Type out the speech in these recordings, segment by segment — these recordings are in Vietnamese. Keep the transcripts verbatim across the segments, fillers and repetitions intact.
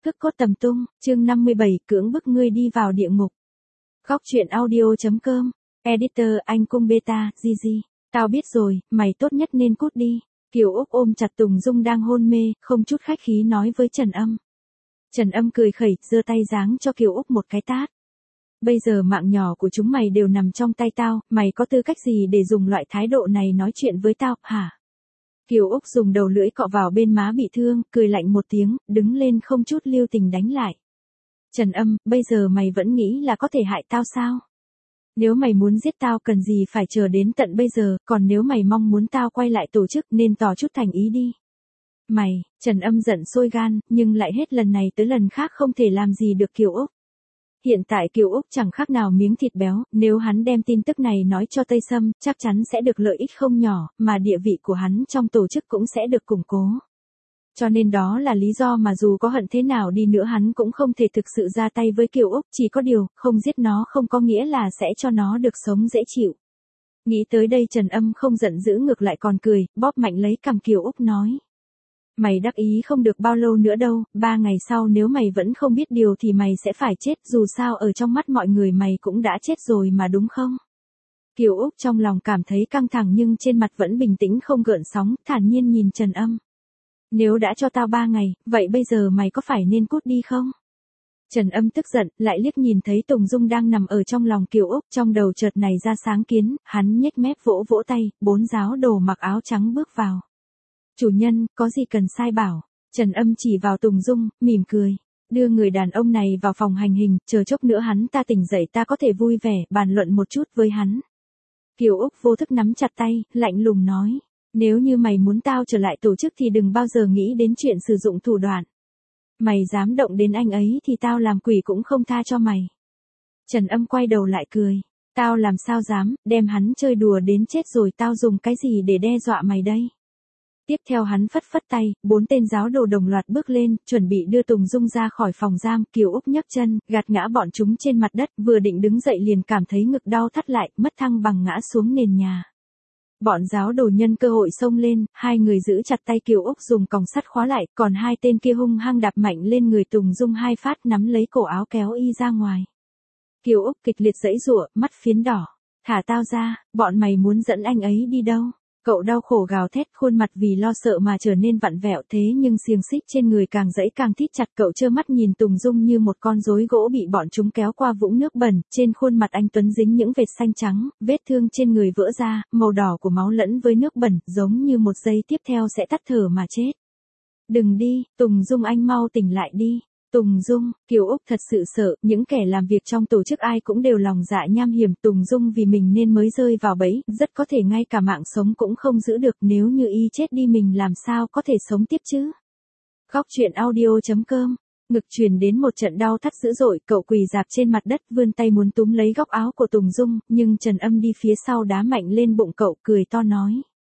Cực cốt tầm tung, chương năm mươi bảy, cưỡng bức ngươi đi vào địa ngục. Góc truyện audio.com, editor anh cung beta, Gigi. Tao biết rồi, mày tốt nhất nên cút đi. Kiều Úc ôm chặt Tùng Dung đang hôn mê, không chút khách khí nói với Trần Âm. Trần Âm cười khẩy, giơ tay giáng cho Kiều Úc một cái tát. Bây giờ mạng nhỏ của chúng mày đều nằm trong tay tao, mày có tư cách gì để dùng loại thái độ này nói chuyện với tao, hả? Kiều Úc dùng đầu lưỡi cọ vào bên má bị thương, cười lạnh một tiếng, đứng lên không chút lưu tình đánh lại. Trần Âm, bây giờ mày vẫn nghĩ là có thể hại tao sao? Nếu mày muốn giết tao cần gì phải chờ đến tận bây giờ, còn nếu mày mong muốn tao quay lại tổ chức nên tỏ chút thành ý đi. Mày, Trần Âm giận sôi gan, nhưng lại hết lần này tới lần khác không thể làm gì được Kiều Úc. Hiện tại Kiều Úc chẳng khác nào miếng thịt béo, nếu hắn đem tin tức này nói cho Tây Sâm, chắc chắn sẽ được lợi ích không nhỏ, mà địa vị của hắn trong tổ chức cũng sẽ được củng cố. Cho nên đó là lý do mà dù có hận thế nào đi nữa hắn cũng không thể thực sự ra tay với Kiều Úc, chỉ có điều, không giết nó không có nghĩa là sẽ cho nó được sống dễ chịu. Nghĩ tới đây Trần Âm không giận dữ ngược lại còn cười, bóp mạnh lấy cằm Kiều Úc nói. Mày đắc ý không được bao lâu nữa đâu, ba ngày sau nếu mày vẫn không biết điều thì mày sẽ phải chết, dù sao ở trong mắt mọi người mày cũng đã chết rồi mà đúng không? Kiều Úc trong lòng cảm thấy căng thẳng nhưng trên mặt vẫn bình tĩnh không gợn sóng, thản nhiên nhìn Trần Âm. Nếu đã cho tao ba ngày, vậy bây giờ mày có phải nên cút đi không? Trần Âm tức giận, lại liếc nhìn thấy Tùng Dung đang nằm ở trong lòng Kiều Úc, trong đầu chợt này ra sáng kiến, hắn nhếch mép vỗ vỗ tay, bốn giáo đồ mặc áo trắng bước vào. Chủ nhân, có gì cần sai bảo? Trần Âm chỉ vào Tùng Dung, mỉm cười. Đưa người đàn ông này vào phòng hành hình, chờ chốc nữa hắn ta tỉnh dậy ta có thể vui vẻ, bàn luận một chút với hắn. Kiều Úc vô thức nắm chặt tay, lạnh lùng nói. Nếu như mày muốn tao trở lại tổ chức thì đừng bao giờ nghĩ đến chuyện sử dụng thủ đoạn. Mày dám động đến anh ấy thì tao làm quỷ cũng không tha cho mày. Trần Âm quay đầu lại cười. Tao làm sao dám, đem hắn chơi đùa đến chết rồi tao dùng cái gì để đe dọa mày đây? Tiếp theo hắn phất phất tay, bốn tên giáo đồ đồng loạt bước lên, chuẩn bị đưa Tùng Dung ra khỏi phòng giam, Kiều Úc nhấc chân, gạt ngã bọn chúng trên mặt đất, vừa định đứng dậy liền cảm thấy ngực đau thắt lại, mất thăng bằng ngã xuống nền nhà. Bọn giáo đồ nhân cơ hội xông lên, hai người giữ chặt tay Kiều Úc dùng còng sắt khóa lại, còn hai tên kia hung hăng đạp mạnh lên người Tùng Dung hai phát nắm lấy cổ áo kéo y ra ngoài. Kiều Úc kịch liệt giãy giụa, mắt phiến đỏ. Thả tao ra, bọn mày muốn dẫn anh ấy đi đâu? Cậu đau khổ gào thét, khuôn mặt vì lo sợ mà trở nên vặn vẹo, thế nhưng xiềng xích trên người càng giãy càng thít chặt. Cậu trơ mắt nhìn Tùng Dung như một con rối gỗ bị bọn chúng kéo qua vũng nước bẩn, trên khuôn mặt anh Tuấn dính những vệt xanh trắng, vết thương trên người vỡ ra, màu đỏ của máu lẫn với nước bẩn, giống như một giây tiếp theo sẽ tắt thở mà chết. Đừng đi, Tùng Dung anh mau tỉnh lại đi. Tùng Dung, Kiều Úc thật sự sợ, những kẻ làm việc trong tổ chức ai cũng đều lòng dạ nham hiểm, Tùng Dung vì mình nên mới rơi vào bẫy, rất có thể ngay cả mạng sống cũng không giữ được, nếu như y chết đi mình làm sao có thể sống tiếp chứ? Góc truyện audio.com, ngực truyền đến một trận đau thắt dữ dội, cậu quỳ rạp trên mặt đất vươn tay muốn túm lấy góc áo của Tùng Dung, nhưng Trần Âm đi phía sau đá mạnh lên bụng cậu, cười to nói.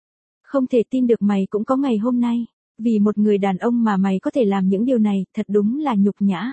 Không thể tin được mày cũng có ngày hôm nay. Vì một người đàn ông mà mày có thể làm những điều này, thật đúng là nhục nhã.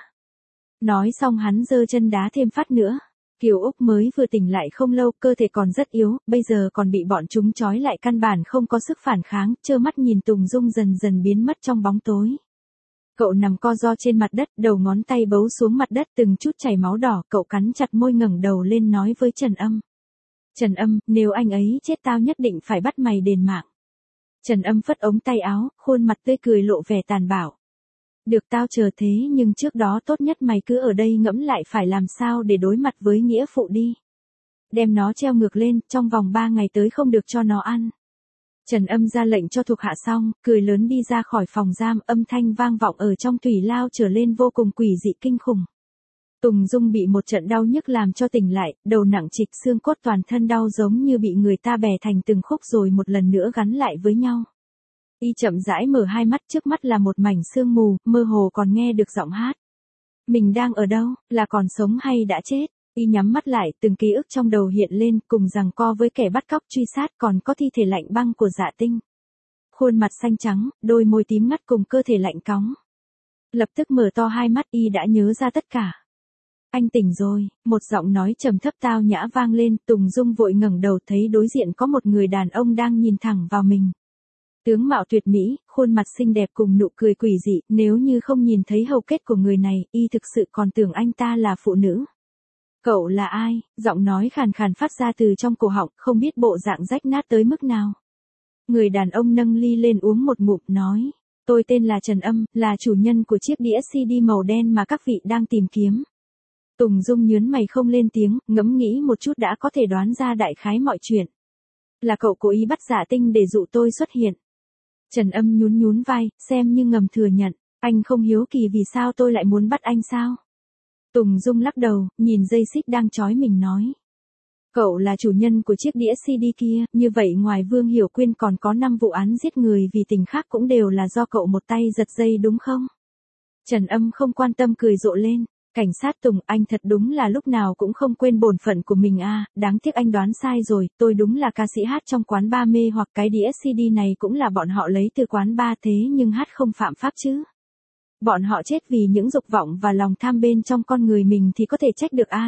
Nói xong hắn giơ chân đá thêm phát nữa. Kiều Úc mới vừa tỉnh lại không lâu, cơ thể còn rất yếu, bây giờ còn bị bọn chúng trói lại căn bản không có sức phản kháng, trơ mắt nhìn Tùng Dung dần dần biến mất trong bóng tối. Cậu nằm co ro trên mặt đất, đầu ngón tay bấu xuống mặt đất từng chút chảy máu đỏ, cậu cắn chặt môi ngẩng đầu lên nói với Trần Âm. Trần Âm, nếu anh ấy chết tao nhất định phải bắt mày đền mạng. Trần Âm phất ống tay áo, khuôn mặt tươi cười lộ vẻ tàn bạo. Được tao chờ thế nhưng trước đó tốt nhất mày cứ ở đây ngẫm lại phải làm sao để đối mặt với nghĩa phụ đi. Đem nó treo ngược lên, trong vòng ba ngày tới không được cho nó ăn. Trần Âm ra lệnh cho thuộc hạ xong, cười lớn đi ra khỏi phòng giam, âm thanh vang vọng ở trong thủy lao trở lên vô cùng quỷ dị kinh khủng. Tùng Dung bị một trận đau nhức làm cho tỉnh lại, đầu nặng trịch, xương cốt toàn thân đau giống như bị người ta bẻ thành từng khúc rồi một lần nữa gắn lại với nhau. Y chậm rãi mở hai mắt, trước mắt là một mảnh sương mù, mơ hồ còn nghe được giọng hát. Mình đang ở đâu, là còn sống hay đã chết? Y nhắm mắt lại, từng ký ức trong đầu hiện lên, cùng giằng co với kẻ bắt cóc truy sát, còn có thi thể lạnh băng của Dạ Tinh. Khuôn mặt xanh trắng, đôi môi tím ngắt cùng cơ thể lạnh cóng. Lập tức mở to hai mắt, Y đã nhớ ra tất cả. Anh tỉnh rồi, một giọng nói trầm thấp tao nhã vang lên, Tùng Dung vội ngẩng đầu thấy đối diện có một người đàn ông đang nhìn thẳng vào mình. Tướng mạo tuyệt mỹ, khuôn mặt xinh đẹp cùng nụ cười quỷ dị, nếu như không nhìn thấy hầu kết của người này, y thực sự còn tưởng anh ta là phụ nữ. Cậu là ai? Giọng nói khàn khàn phát ra từ trong cổ họng, không biết bộ dạng rách nát tới mức nào. Người đàn ông nâng ly lên uống một ngụm, nói. Tôi tên là Trần Âm, là chủ nhân của chiếc đĩa xê đê màu đen mà các vị đang tìm kiếm. Tùng Dung nhớn mày không lên tiếng, ngẫm nghĩ một chút đã có thể đoán ra đại khái mọi chuyện. Là cậu cố ý bắt Dạ Tinh để dụ tôi xuất hiện. Trần Âm nhún nhún vai, xem như ngầm thừa nhận. Anh không hiếu kỳ vì sao tôi lại muốn bắt anh sao? Tùng Dung lắc đầu, nhìn dây xích đang trói mình nói. Cậu là chủ nhân của chiếc đĩa xê đê kia, như vậy ngoài Vương Hiểu Quyên còn có năm vụ án giết người vì tình khác cũng đều là do cậu một tay giật dây đúng không? Trần Âm không quan tâm cười rộ lên. Cảnh sát Tùng, anh thật đúng là lúc nào cũng không quên bổn phận của mình à, đáng tiếc anh đoán sai rồi, tôi đúng là ca sĩ hát trong quán bar mê hoặc cái đĩa xê đê này cũng là bọn họ lấy từ quán bar thế nhưng hát không phạm pháp chứ. Bọn họ chết vì những dục vọng và lòng tham bên trong con người mình thì có thể trách được ai.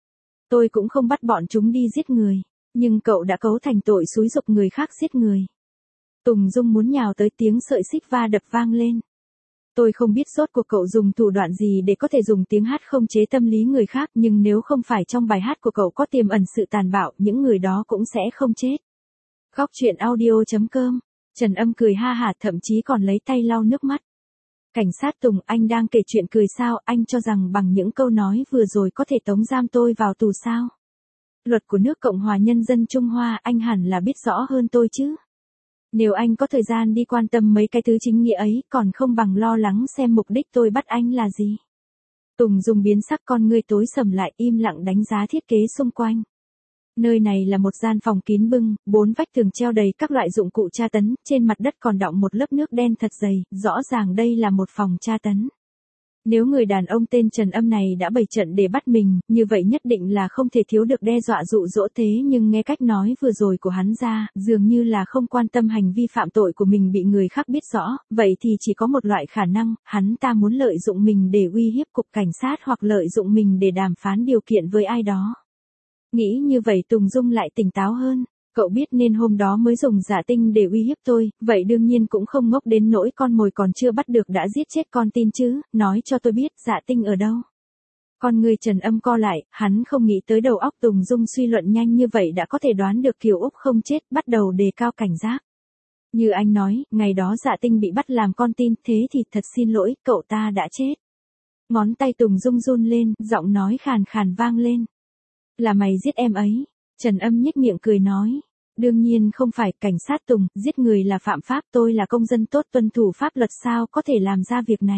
Tôi cũng không bắt bọn chúng đi giết người, nhưng cậu đã cấu thành tội xúi giục người khác giết người. Tùng Dung muốn nhào tới, tiếng sợi xích va đập vang lên. Tôi không biết rốt cuộc cậu dùng thủ đoạn gì để có thể dùng tiếng hát không chế tâm lý người khác, nhưng nếu không phải trong bài hát của cậu có tiềm ẩn sự tàn bạo, những người đó cũng sẽ không chết. Góc truyện audio chấm com. Trần Âm cười ha hả, thậm chí còn lấy tay lau nước mắt. Cảnh sát Tùng, anh đang kể chuyện cười sao? Anh cho rằng bằng những câu nói vừa rồi có thể tống giam tôi vào tù sao? Luật của nước Cộng hòa Nhân dân Trung Hoa anh hẳn là biết rõ hơn tôi chứ. Nếu anh có thời gian đi quan tâm mấy cái thứ chính nghĩa ấy, còn không bằng lo lắng xem mục đích tôi bắt anh là gì. Tùng Dung biến sắc, con ngươi tối sầm lại, im lặng đánh giá thiết kế xung quanh. Nơi này là một gian phòng kín bưng, bốn vách tường treo đầy các loại dụng cụ tra tấn, trên mặt đất còn đọng một lớp nước đen thật dày, rõ ràng đây là một phòng tra tấn. Nếu người đàn ông tên Trần Âm này đã bày trận để bắt mình, như vậy nhất định là không thể thiếu được đe dọa dụ dỗ, thế nhưng nghe cách nói vừa rồi của hắn ra, dường như là không quan tâm hành vi phạm tội của mình bị người khác biết rõ, vậy thì chỉ có một loại khả năng, hắn ta muốn lợi dụng mình để uy hiếp cục cảnh sát hoặc lợi dụng mình để đàm phán điều kiện với ai đó. Nghĩ như vậy Tùng Dung lại tỉnh táo hơn. Cậu biết nên hôm đó mới dùng Dạ Tinh để uy hiếp tôi, vậy đương nhiên cũng không ngốc đến nỗi con mồi còn chưa bắt được đã giết chết con tin chứ, nói cho tôi biết Dạ Tinh ở đâu. Con người Trần Âm co lại, hắn không nghĩ tới đầu óc Tùng Dung suy luận nhanh như vậy đã có thể đoán được Kiều Úc không chết, bắt đầu đề cao cảnh giác. Như anh nói, ngày đó Dạ Tinh bị bắt làm con tin, thế thì thật xin lỗi, cậu ta đã chết. Ngón tay Tùng Dung run lên, giọng nói khàn khàn vang lên. Là mày giết em ấy. Trần Âm nhếch miệng cười nói. Đương nhiên không phải, cảnh sát Tùng, giết người là phạm pháp, tôi là công dân tốt tuân thủ pháp luật sao có thể làm ra việc này.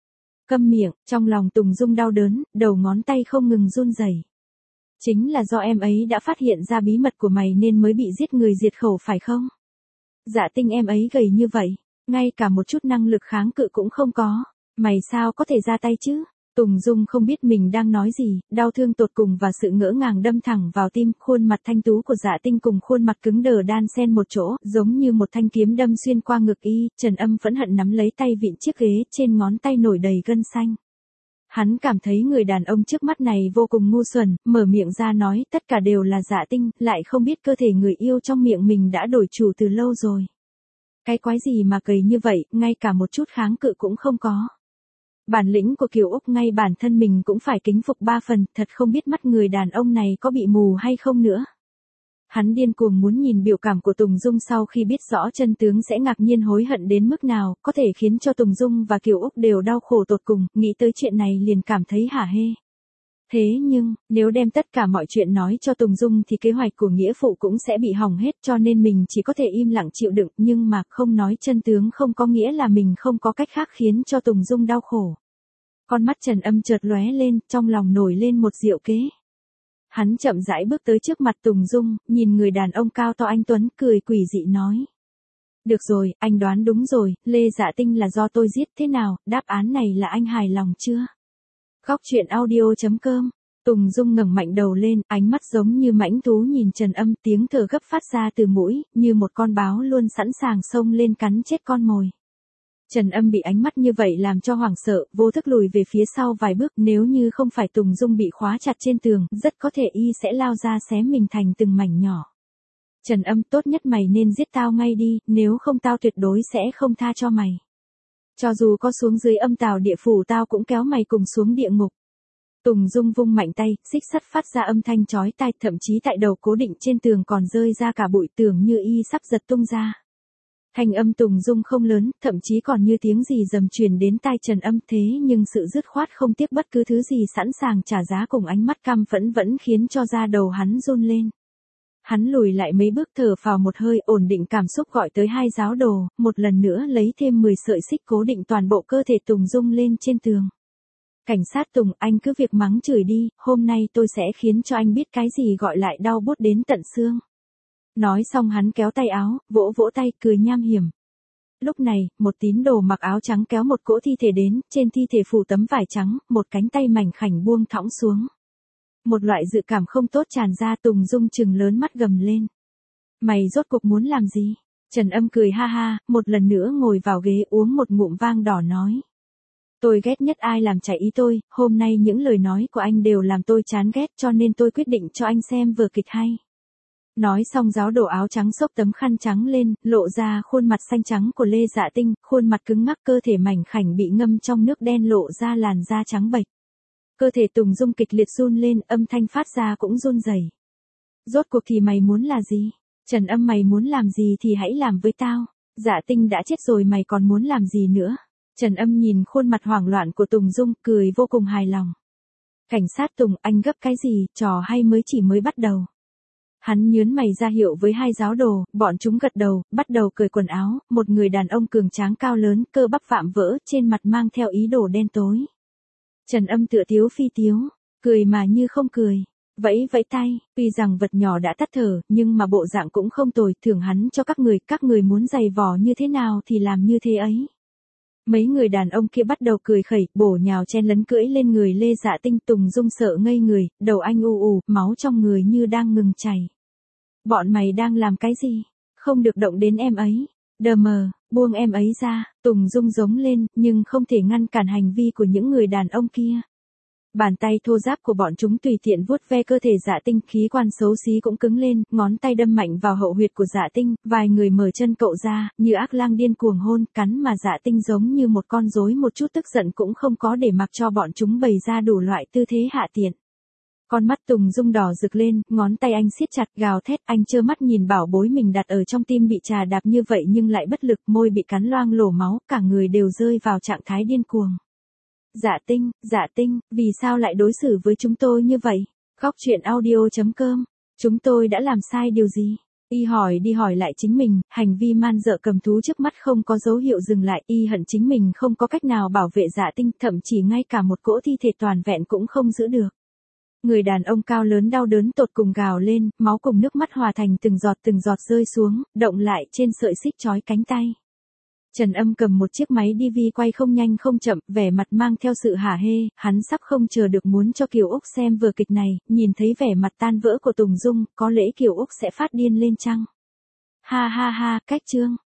Câm miệng, trong lòng Tùng Dung đau đớn, đầu ngón tay không ngừng run rẩy. Chính là do em ấy đã phát hiện ra bí mật của mày nên mới bị giết người diệt khẩu phải không? Dạ Tinh em ấy gầy như vậy, ngay cả một chút năng lực kháng cự cũng không có, mày sao có thể ra tay chứ? Tùng Dung không biết mình đang nói gì, đau thương tột cùng và sự ngỡ ngàng đâm thẳng vào tim, khuôn mặt thanh tú của Dạ Tinh cùng khuôn mặt cứng đờ đan xen một chỗ, giống như một thanh kiếm đâm xuyên qua ngực y. Trần Âm phẫn hận nắm lấy tay vịn chiếc ghế, trên ngón tay nổi đầy gân xanh. Hắn cảm thấy người đàn ông trước mắt này vô cùng ngu xuẩn, mở miệng ra nói tất cả đều là Dạ Tinh, lại không biết cơ thể người yêu trong miệng mình đã đổi chủ từ lâu rồi. Cái quái gì mà cầy như vậy, ngay cả một chút kháng cự cũng không có. Bản lĩnh của Kiều Úc ngay bản thân mình cũng phải kính phục ba phần, thật không biết mắt người đàn ông này có bị mù hay không nữa. Hắn điên cuồng muốn nhìn biểu cảm của Tùng Dung sau khi biết rõ chân tướng sẽ ngạc nhiên hối hận đến mức nào, có thể khiến cho Tùng Dung và Kiều Úc đều đau khổ tột cùng, nghĩ tới chuyện này liền cảm thấy hả hê. Thế nhưng, nếu đem tất cả mọi chuyện nói cho Tùng Dung thì kế hoạch của nghĩa phụ cũng sẽ bị hỏng hết, cho nên mình chỉ có thể im lặng chịu đựng, nhưng mà không nói chân tướng không có nghĩa là mình không có cách khác khiến cho Tùng Dung đau khổ. Con mắt Trần Âm chợt lóe lên, trong lòng nổi lên một diệu kế. Hắn chậm rãi bước tới trước mặt Tùng Dung, nhìn người đàn ông cao to anh tuấn, cười quỷ dị nói. Được rồi, anh đoán đúng rồi, Lê Dạ Tinh là do tôi giết, thế nào, đáp án này là anh hài lòng chưa? Góc truyện audio chấm com. Tùng Dung ngẩng mạnh đầu lên, ánh mắt giống như mãnh thú nhìn Trần Âm, tiếng thở gấp phát ra từ mũi, như một con báo luôn sẵn sàng xông lên cắn chết con mồi. Trần Âm bị ánh mắt như vậy làm cho hoảng sợ, vô thức lùi về phía sau vài bước, nếu như không phải Tùng Dung bị khóa chặt trên tường, rất có thể y sẽ lao ra xé mình thành từng mảnh nhỏ. Trần Âm, tốt nhất mày nên giết tao ngay đi, nếu không tao tuyệt đối sẽ không tha cho mày. Cho dù có xuống dưới âm tào địa phủ tao cũng kéo mày cùng xuống địa ngục. Tùng Dung vung mạnh tay, xích sắt phát ra âm thanh chói tai, thậm chí tại đầu cố định trên tường còn rơi ra cả bụi, tưởng như y sắp giật tung ra. Thanh âm Tùng Dung không lớn, thậm chí còn như tiếng gì rầm truyền đến tai Trần Âm, thế nhưng sự dứt khoát không tiếc bất cứ thứ gì, sẵn sàng trả giá cùng ánh mắt căm phẫn vẫn khiến cho da đầu hắn run lên. Hắn lùi lại mấy bước, thở phào một hơi, ổn định cảm xúc, gọi tới hai giáo đồ, một lần nữa lấy thêm mười sợi xích cố định toàn bộ cơ thể Tùng Dung lên trên tường. Cảnh sát Tùng, anh cứ việc mắng chửi đi, hôm nay tôi sẽ khiến cho anh biết cái gì gọi lại đau buốt đến tận xương. Nói xong hắn kéo tay áo, vỗ vỗ tay, cười nham hiểm. Lúc này, một tín đồ mặc áo trắng kéo một cỗ thi thể đến, trên thi thể phủ tấm vải trắng, một cánh tay mảnh khảnh buông thõng xuống. Một loại dự cảm không tốt tràn ra, Tùng Dung trừng lớn mắt gầm lên. Mày rốt cuộc muốn làm gì? Trần Âm cười ha ha, một lần nữa ngồi vào ghế uống một ngụm vang đỏ nói. Tôi ghét nhất ai làm trái ý tôi, hôm nay những lời nói của anh đều làm tôi chán ghét, cho nên tôi quyết định cho anh xem vở kịch hay. Nói xong giáo đồ áo trắng xốc tấm khăn trắng lên, lộ ra khuôn mặt xanh trắng của Lê Dạ Tinh, khuôn mặt cứng ngắc, cơ thể mảnh khảnh bị ngâm trong nước đen, lộ ra làn da trắng bệch. Cơ thể Tùng Dung kịch liệt run lên, âm thanh phát ra cũng run rẩy. Rốt cuộc thì mày muốn là gì? Trần Âm, mày muốn làm gì thì hãy làm với tao. Dạ Tinh đã chết rồi, mày còn muốn làm gì nữa? Trần Âm nhìn khuôn mặt hoảng loạn của Tùng Dung, cười vô cùng hài lòng. Cảnh sát Tùng, anh gấp cái gì, trò hay mới chỉ mới bắt đầu. Hắn nhướn mày ra hiệu với hai giáo đồ, bọn chúng gật đầu, bắt đầu cởi quần áo, một người đàn ông cường tráng cao lớn, cơ bắp vạm vỡ, trên mặt mang theo ý đồ đen tối. Trần Âm tựa tiếu phi tiếu, cười mà như không cười, vẫy vẫy tay, tuy rằng vật nhỏ đã tắt thở, nhưng mà bộ dạng cũng không tồi, thưởng hắn cho các người, các người muốn giày vò như thế nào thì làm như thế ấy. Mấy người đàn ông kia bắt đầu cười khẩy, bổ nhào chen lấn cưỡi lên người Lê Dạ Tinh. Tùng Dung sợ ngây người, đầu anh ù ù, máu trong người như đang ngừng chảy. Bọn mày đang làm cái gì? Không được động đến em ấy. Đờ mờ, buông em ấy ra. Tùng Dung giống lên, nhưng không thể ngăn cản hành vi của những người đàn ông kia. Bàn tay thô ráp của bọn chúng tùy tiện vuốt ve cơ thể Dạ Tinh, khí quan xấu xí cũng cứng lên, ngón tay đâm mạnh vào hậu huyệt của Dạ Tinh, vài người mở chân cậu ra, như ác lang điên cuồng hôn, cắn mà Dạ Tinh giống như một con rối, một chút tức giận cũng không có để mặc cho bọn chúng bày ra đủ loại tư thế hạ tiện. Con mắt Tùng Dung đỏ rực lên, ngón tay anh siết chặt, gào thét, anh trơ mắt nhìn bảo bối mình đặt ở trong tim bị trà đạp như vậy nhưng lại bất lực, môi bị cắn loang lổ máu, cả người đều rơi vào trạng thái điên cuồng. Dạ Tinh, Dạ Tinh, vì sao lại đối xử với chúng tôi như vậy? Góc truyện audio chấm com, chúng tôi đã làm sai điều gì? Y hỏi đi hỏi lại chính mình, hành vi man dợ cầm thú trước mắt không có dấu hiệu dừng lại, y hận chính mình không có cách nào bảo vệ Dạ Tinh, thậm chí ngay cả một cỗ thi thể toàn vẹn cũng không giữ được. Người đàn ông cao lớn đau đớn tột cùng gào lên, máu cùng nước mắt hòa thành từng giọt từng giọt rơi xuống, động lại trên sợi xích trói cánh tay. Trần Âm cầm một chiếc máy đi vi quay không nhanh không chậm, vẻ mặt mang theo sự hả hê, hắn sắp không chờ được muốn cho Kiều Úc xem vở kịch này, nhìn thấy vẻ mặt tan vỡ của Tùng Dung, có lẽ Kiều Úc sẽ phát điên lên chăng? Ha ha ha, cách chương.